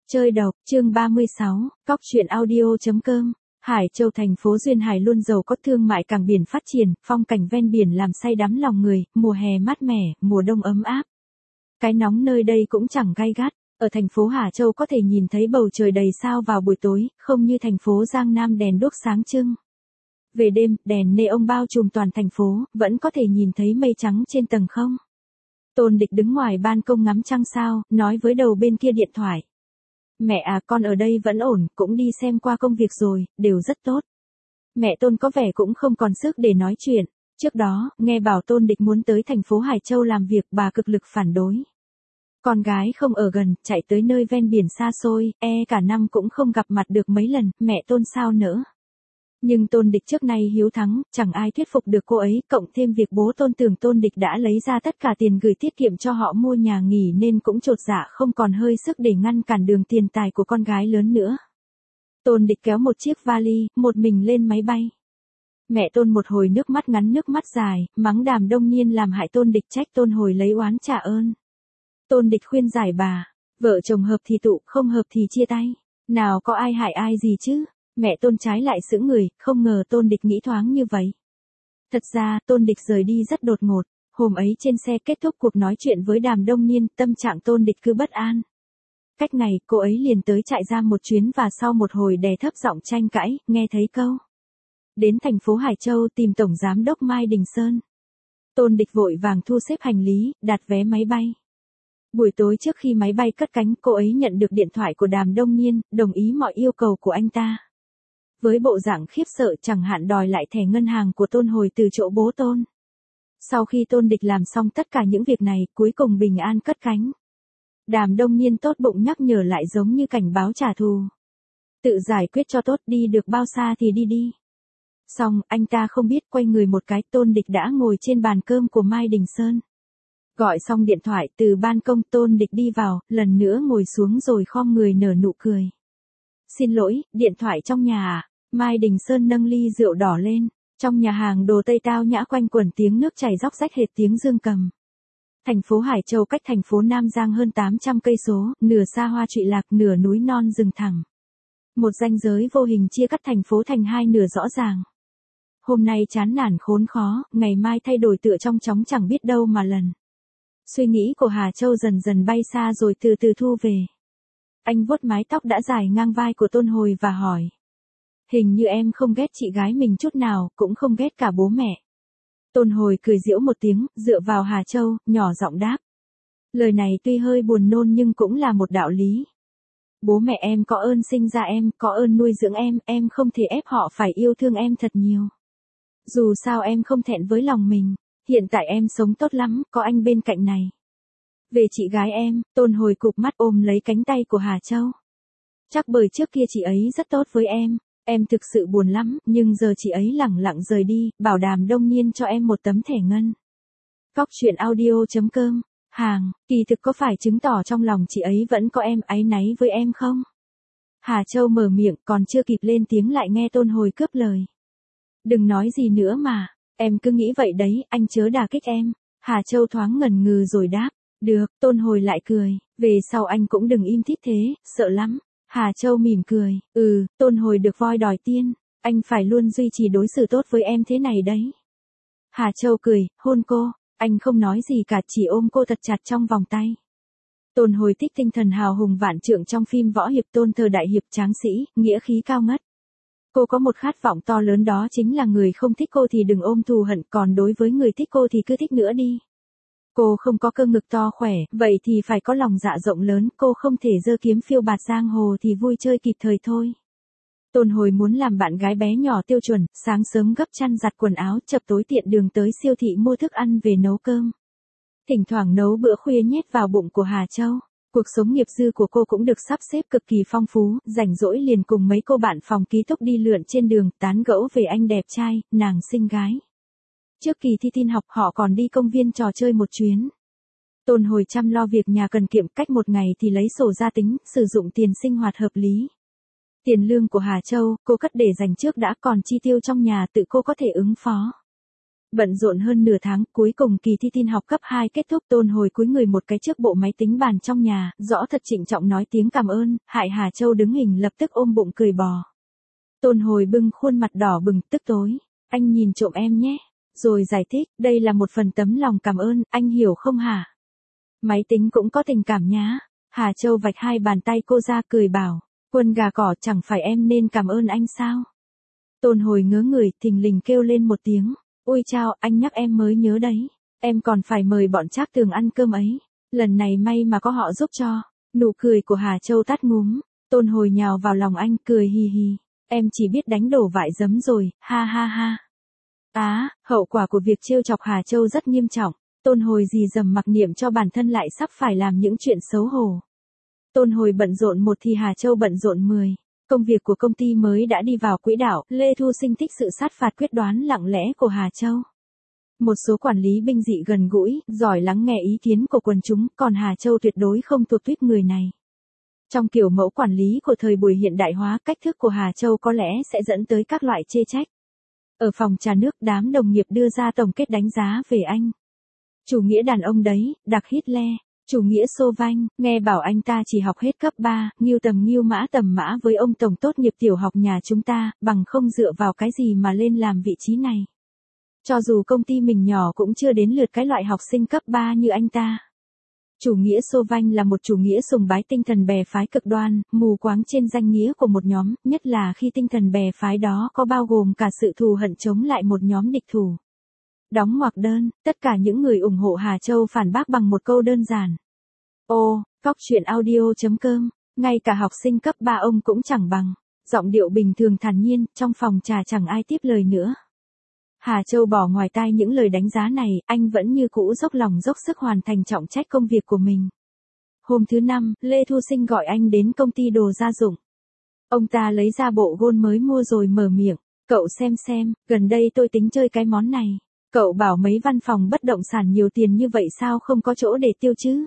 Chơi độc, chương 36, cóc truyện audio.com. Hải Châu thành phố duyên hải luôn giàu có thương mại cảng biển phát triển, phong cảnh ven biển làm say đắm lòng người, mùa hè mát mẻ, mùa đông ấm áp. Cái nóng nơi đây cũng chẳng gay gắt, ở thành phố Hà Châu có thể nhìn thấy bầu trời đầy sao vào buổi tối, không như thành phố Giang Nam đèn đuốc sáng trưng. Về đêm, đèn neon bao trùm toàn thành phố, vẫn có thể nhìn thấy mây trắng trên tầng không. Tôn Địch đứng ngoài ban công ngắm trăng sao, nói với đầu bên kia điện thoại. Mẹ à, con ở đây vẫn ổn, cũng đi xem qua công việc rồi, đều rất tốt. Mẹ Tôn có vẻ cũng không còn sức để nói chuyện. Trước đó, nghe bảo Tôn Địch muốn tới thành phố Hải Châu làm việc, bà cực lực phản đối. Con gái không ở gần, chạy tới nơi ven biển xa xôi, cả năm cũng không gặp mặt được mấy lần, mẹ Tôn sao nỡ. Nhưng Tôn Địch trước nay hiếu thắng, chẳng ai thuyết phục được cô ấy, cộng thêm việc bố Tôn tưởng Tôn Địch đã lấy ra tất cả tiền gửi tiết kiệm cho họ mua nhà nghỉ nên cũng chột dạ không còn hơi sức để ngăn cản đường tiền tài của con gái lớn nữa. Tôn Địch kéo một chiếc vali, một mình lên máy bay. Mẹ Tôn một hồi nước mắt ngắn nước mắt dài, mắng Đàm Đông Nhiên làm hại Tôn Địch, trách Tôn hồi lấy oán trả ơn. Tôn Địch khuyên giải bà, vợ chồng hợp thì tụ, không hợp thì chia tay. Nào có ai hại ai gì chứ? Mẹ Tôn trái lại sững người, không ngờ Tôn Địch nghĩ thoáng như vậy. Thật ra, Tôn Địch rời đi rất đột ngột, hôm ấy trên xe kết thúc cuộc nói chuyện với Đàm Đông Nhiên, tâm trạng Tôn Địch cứ bất an. Cách ngày, cô ấy liền tới trại giam một chuyến và sau một hồi đè thấp giọng tranh cãi, nghe thấy câu. Đến thành phố Hải Châu tìm Tổng Giám đốc Mai Đình Sơn. Tôn Địch vội vàng thu xếp hành lý, đặt vé máy bay. Buổi tối trước khi máy bay cất cánh, cô ấy nhận được điện thoại của Đàm Đông Nhiên, đồng ý mọi yêu cầu của anh ta. Với bộ dạng khiếp sợ chẳng hạn đòi lại thẻ ngân hàng của Tôn hồi từ chỗ bố Tôn. Sau khi Tôn Địch làm xong tất cả những việc này, cuối cùng bình an cất cánh. Đàm Đông Nhiên tốt bụng nhắc nhở lại giống như cảnh báo trả thù. Tự giải quyết cho tốt, đi được bao xa thì đi đi. Xong, anh ta không biết quay người một cái, Tôn Địch đã ngồi trên bàn cơm của Mai Đình Sơn. Gọi xong điện thoại từ ban công, Tôn Địch đi vào, lần nữa ngồi xuống rồi khom người nở nụ cười. Xin lỗi, điện thoại trong nhà à? Mai Đình Sơn nâng ly rượu đỏ lên. Trong nhà hàng đồ Tây tao nhã quanh quẩn tiếng nước chảy róc rách hệt tiếng dương cầm. Thành phố Hải Châu cách thành phố Nam Giang hơn 800 cây số, nửa xa hoa trụy lạc, nửa núi non rừng thẳng. Một ranh giới vô hình chia cắt thành phố thành hai nửa rõ ràng. Hôm nay chán nản khốn khó, ngày mai thay đổi tựa trong chóng chẳng biết đâu mà lần. Suy nghĩ của Hà Châu dần dần bay xa rồi từ từ thu về. Anh vuốt mái tóc đã dài ngang vai của Tôn hồi và hỏi. Hình như em không ghét chị gái mình chút nào, cũng không ghét cả bố mẹ. Tôn hồi cười giễu một tiếng, dựa vào Hà Châu, nhỏ giọng đáp. Lời này tuy hơi buồn nôn nhưng cũng là một đạo lý. Bố mẹ em có ơn sinh ra em, có ơn nuôi dưỡng em không thể ép họ phải yêu thương em thật nhiều. Dù sao em không thẹn với lòng mình, hiện tại em sống tốt lắm, có anh bên cạnh này. Về chị gái em, Tôn hồi cụp mắt ôm lấy cánh tay của Hà Châu. Chắc bởi trước kia chị ấy rất tốt với em thực sự buồn lắm, nhưng giờ chị ấy lẳng lặng rời đi, bảo Đàm Đông Nhiên cho em một tấm thẻ ngân. Cóc truyện audio.com, kỳ thực có phải chứng tỏ trong lòng chị ấy vẫn có em, áy náy với em không? Hà Châu mở miệng, còn chưa kịp lên tiếng lại nghe Tôn hồi cướp lời. Đừng nói gì nữa mà, em cứ nghĩ vậy đấy, anh chớ đả kích em. Hà Châu thoáng ngần ngừ rồi đáp, được, Tôn hồi lại cười, về sau anh cũng đừng im thít thế, sợ lắm. Hà Châu mỉm cười, Tôn hồi được voi đòi tiên, anh phải luôn duy trì đối xử tốt với em thế này đấy. Hà Châu cười, hôn cô, anh không nói gì cả chỉ ôm cô thật chặt trong vòng tay. Tôn hồi thích tinh thần hào hùng vạn trượng trong phim võ hiệp Tôn thời đại hiệp tráng sĩ, nghĩa khí cao ngất. Cô có một khát vọng to lớn đó chính là người không thích cô thì đừng ôm thù hận, còn đối với người thích cô thì cứ thích nữa đi. Cô không có cơ ngực to khỏe, vậy thì phải có lòng dạ rộng lớn, cô không thể giơ kiếm phiêu bạt giang hồ thì vui chơi kịp thời thôi. Tôn hồi muốn làm bạn gái bé nhỏ tiêu chuẩn, sáng sớm gấp chăn giặt quần áo, chập tối tiện đường tới siêu thị mua thức ăn về nấu cơm. Thỉnh thoảng nấu bữa khuya nhét vào bụng của Hà Châu. Cuộc sống nghiệp dư của cô cũng được sắp xếp cực kỳ phong phú, rảnh rỗi liền cùng mấy cô bạn phòng ký túc đi lượn trên đường, tán gẫu về anh đẹp trai, nàng xinh gái. Trước kỳ thi tin học họ còn đi công viên trò chơi một chuyến. Tôn hồi chăm lo việc nhà cần kiệm, cách một ngày thì lấy sổ ra tính, sử dụng tiền sinh hoạt hợp lý. Tiền lương của Hà Châu, cô cất để dành trước đã, còn chi tiêu trong nhà tự cô có thể ứng phó. Bận rộn hơn nửa tháng, cuối cùng kỳ thi tin học cấp 2 kết thúc. Tôn Hồi cúi người một cái trước bộ máy tính bàn trong nhà, rõ thật trịnh trọng nói tiếng cảm ơn, hại Hà Châu đứng hình lập tức ôm bụng cười bò. Tôn Hồi bưng khuôn mặt đỏ bừng, tức tối, anh nhìn trộm em nhé. Rồi giải thích, đây là một phần tấm lòng cảm ơn, anh hiểu không hả? Máy tính cũng có tình cảm nhá. Hà Châu vạch hai bàn tay cô ra cười bảo, Quân gà cỏ, chẳng phải em nên cảm ơn anh sao? Tôn Hồi ngớ người, thình lình kêu lên một tiếng, ôi chao, anh nhắc em mới nhớ đấy. Em còn phải mời bọn Trác Tường ăn cơm ấy. Lần này may mà có họ giúp cho. Nụ cười của Hà Châu tắt ngúm. Tôn Hồi nhào vào lòng anh, cười hì hì. Em chỉ biết đánh đổ vại giấm rồi, ha ha ha. Hậu quả của việc trêu chọc Hà Châu rất nghiêm trọng. Tôn Hồi dì dầm mặc niệm cho bản thân lại sắp phải làm những chuyện xấu hổ. Tôn Hồi bận rộn 1 thì Hà Châu bận rộn 10. Công việc của công ty mới đã đi vào quỹ đạo, Lê Thu Sinh thích sự sát phạt quyết đoán lặng lẽ của Hà Châu. Một số quản lý bình dị gần gũi, giỏi lắng nghe ý kiến của quần chúng, còn Hà Châu tuyệt đối không thuộc tuýp người này. Trong kiểu mẫu quản lý của thời buổi hiện đại hóa, cách thức của Hà Châu có lẽ sẽ dẫn tới các loại chê trách. Ở phòng trà nước, đám đồng nghiệp đưa ra tổng kết đánh giá về anh. Chủ nghĩa đàn ông đấy, đặc Hitler. Chủ nghĩa xô vanh, nghe bảo anh ta chỉ học hết cấp 3, nghiêu tầm mã với ông tổng tốt nghiệp tiểu học nhà chúng ta, bằng không dựa vào cái gì mà lên làm vị trí này. Cho dù công ty mình nhỏ cũng chưa đến lượt cái loại học sinh cấp 3 như anh ta. Chủ nghĩa xô vanh là một chủ nghĩa sùng bái tinh thần bè phái cực đoan, mù quáng trên danh nghĩa của một nhóm, nhất là khi tinh thần bè phái đó có bao gồm cả sự thù hận chống lại một nhóm địch thủ. Đóng ngoặc đơn, tất cả những người ủng hộ Hà Châu phản bác bằng một câu đơn giản. Cóc truyện audio.com, ngay cả học sinh cấp 3 ông cũng chẳng bằng. Giọng điệu bình thường thản nhiên, trong phòng trà chẳng ai tiếp lời nữa. Hà Châu bỏ ngoài tai những lời đánh giá này, anh vẫn như cũ dốc lòng dốc sức hoàn thành trọng trách công việc của mình. Hôm thứ 5, Lê Thu Sinh gọi anh đến công ty đồ gia dụng. Ông ta lấy ra bộ gôn mới mua rồi mở miệng, cậu xem, gần đây tôi tính chơi cái món này. Cậu bảo mấy văn phòng bất động sản nhiều tiền như vậy sao không có chỗ để tiêu chứ?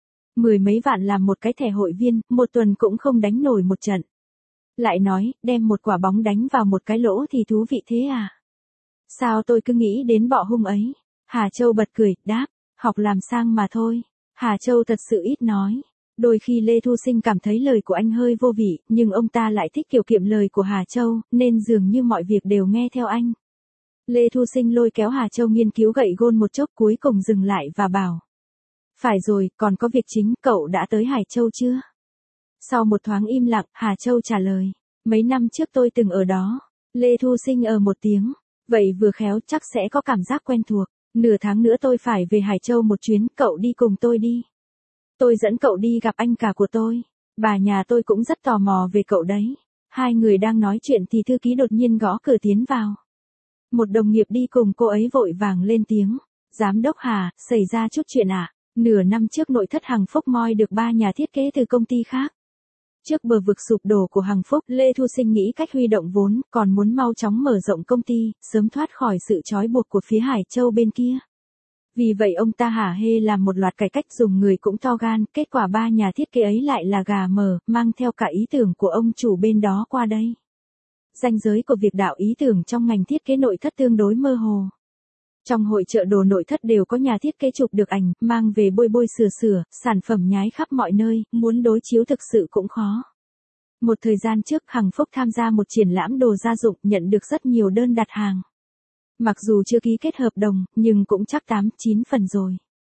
10 mấy vạn làm một cái thẻ hội viên, 1 tuần cũng không đánh nổi một trận. Lại nói, đem một quả bóng đánh vào một cái lỗ thì thú vị thế à? Sao tôi cứ nghĩ đến bọ hung ấy? Hà Châu bật cười, đáp, học làm sang mà thôi. Hà Châu thật sự ít nói. Đôi khi Lê Thu Sinh cảm thấy lời của anh hơi vô vị, nhưng ông ta lại thích kiểu kiệm lời của Hà Châu, nên dường như mọi việc đều nghe theo anh. Lê Thu Sinh lôi kéo Hà Châu nghiên cứu gậy gôn một chốc, cuối cùng dừng lại và bảo. Phải rồi, còn có việc chính, cậu đã tới Hải Châu chưa? Sau một thoáng im lặng, Hà Châu trả lời. Mấy năm trước tôi từng ở đó. Lê Thu Sinh một tiếng. Vậy vừa khéo chắc sẽ có cảm giác quen thuộc. Nửa tháng nữa tôi phải về Hải Châu một chuyến, cậu đi cùng tôi đi. Tôi dẫn cậu đi gặp anh cả của tôi. Bà nhà tôi cũng rất tò mò về cậu đấy. Hai người đang nói chuyện thì thư ký đột nhiên gõ cửa tiến vào. Một đồng nghiệp đi cùng cô ấy vội vàng lên tiếng. Giám đốc Hà, xảy ra chút chuyện à? Nửa năm trước nội thất Hằng Phúc moi được 3 nhà thiết kế từ công ty khác. Trước bờ vực sụp đổ của Hằng Phúc, Lê Thu Sinh nghĩ cách huy động vốn, còn muốn mau chóng mở rộng công ty, sớm thoát khỏi sự trói buộc của phía Hải Châu bên kia. Vì vậy ông ta hả hê làm một loạt cải cách, dùng người cũng to gan, kết quả 3 nhà thiết kế ấy lại là gà mờ, mang theo cả ý tưởng của ông chủ bên đó qua đây. Ranh giới của việc đạo ý tưởng trong ngành thiết kế nội thất tương đối mơ hồ. Trong hội chợ đồ nội thất đều có nhà thiết kế chụp được ảnh, mang về bôi sửa, sản phẩm nhái khắp mọi nơi, muốn đối chiếu thực sự cũng khó. Một thời gian trước, Hằng Phúc tham gia một triển lãm đồ gia dụng, nhận được rất nhiều đơn đặt hàng. Mặc dù chưa ký kết hợp đồng, nhưng cũng chắc 8-9 phần rồi.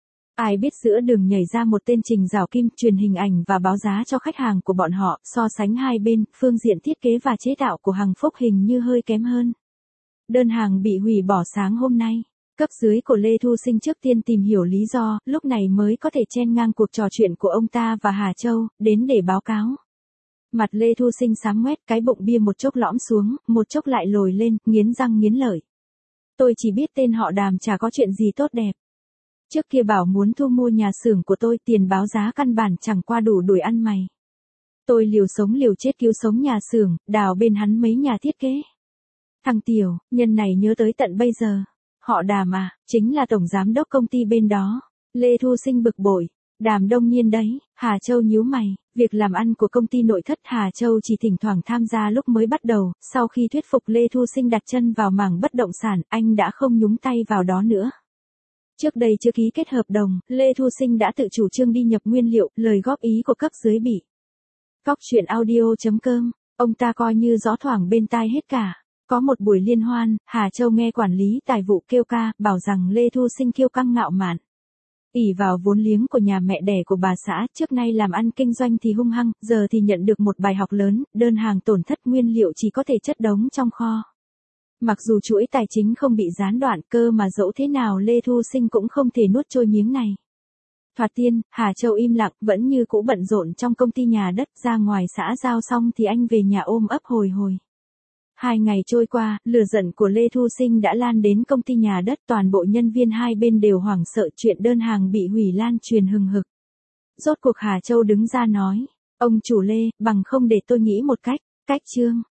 Ai biết giữa đường nhảy ra một tên Trình Giảo Kim, truyền hình ảnh và báo giá cho khách hàng của bọn họ, so sánh hai bên, phương diện thiết kế và chế tạo của Hằng Phúc hình như hơi kém hơn. Đơn hàng bị hủy bỏ sáng hôm nay. Cấp dưới của Lê Thu Sinh trước tiên tìm hiểu lý do, lúc này mới có thể chen ngang cuộc trò chuyện của ông ta và Hà Châu, đến để báo cáo. Mặt Lê Thu Sinh xám ngoét, cái bụng bia một chốc lõm xuống, một chốc lại lồi lên, nghiến răng nghiến lợi. Tôi chỉ biết tên họ Đàm chả có chuyện gì tốt đẹp. Trước kia bảo muốn thu mua nhà xưởng của tôi, tiền báo giá căn bản chẳng qua đủ đuổi ăn mày. Tôi liều sống liều chết cứu sống nhà xưởng, đào bên hắn mấy nhà thiết kế. Thằng Tiểu, nhân này nhớ tới tận bây giờ. Họ Đàm à, chính là tổng giám đốc công ty bên đó. Lê Thu Sinh bực bội. Đàm Đông Nhiên đấy. Hà Châu nhíu mày, Việc làm ăn của công ty nội thất Hà Châu chỉ thỉnh thoảng tham gia lúc mới bắt đầu, sau khi thuyết phục Lê Thu Sinh đặt chân vào mảng bất động sản, anh đã không nhúng tay vào đó nữa. Trước đây chưa ký kết hợp đồng, Lê Thu Sinh đã tự chủ trương đi nhập nguyên liệu, lời góp ý của cấp dưới bị. Góc chuyện audio.com, ông ta coi như gió thoảng bên tai hết cả. Có một buổi liên hoan, Hà Châu nghe quản lý tài vụ kêu ca, bảo rằng Lê Thu Sinh kiêu căng ngạo mạn. Ỷ vào vốn liếng của nhà mẹ đẻ của bà xã, trước nay làm ăn kinh doanh thì hung hăng, giờ thì nhận được một bài học lớn, đơn hàng tổn thất nguyên liệu chỉ có thể chất đống trong kho. Mặc dù chuỗi tài chính không bị gián đoạn, cơ mà dẫu thế nào Lê Thu Sinh cũng không thể nuốt trôi miếng này. Thoạt tiên, Hà Châu im lặng, vẫn như cũ bận rộn trong công ty nhà đất, ra ngoài xã giao xong thì anh về nhà ôm ấp hồi hồi. 2 ngày trôi qua, lửa giận của Lê Thu Sinh đã lan đến công ty nhà đất, toàn bộ nhân viên hai bên đều hoảng sợ chuyện đơn hàng bị hủy lan truyền hừng hực. Rốt cuộc Hà Châu đứng ra nói, ông chủ Lê, bằng không để tôi nghĩ một cách, chương.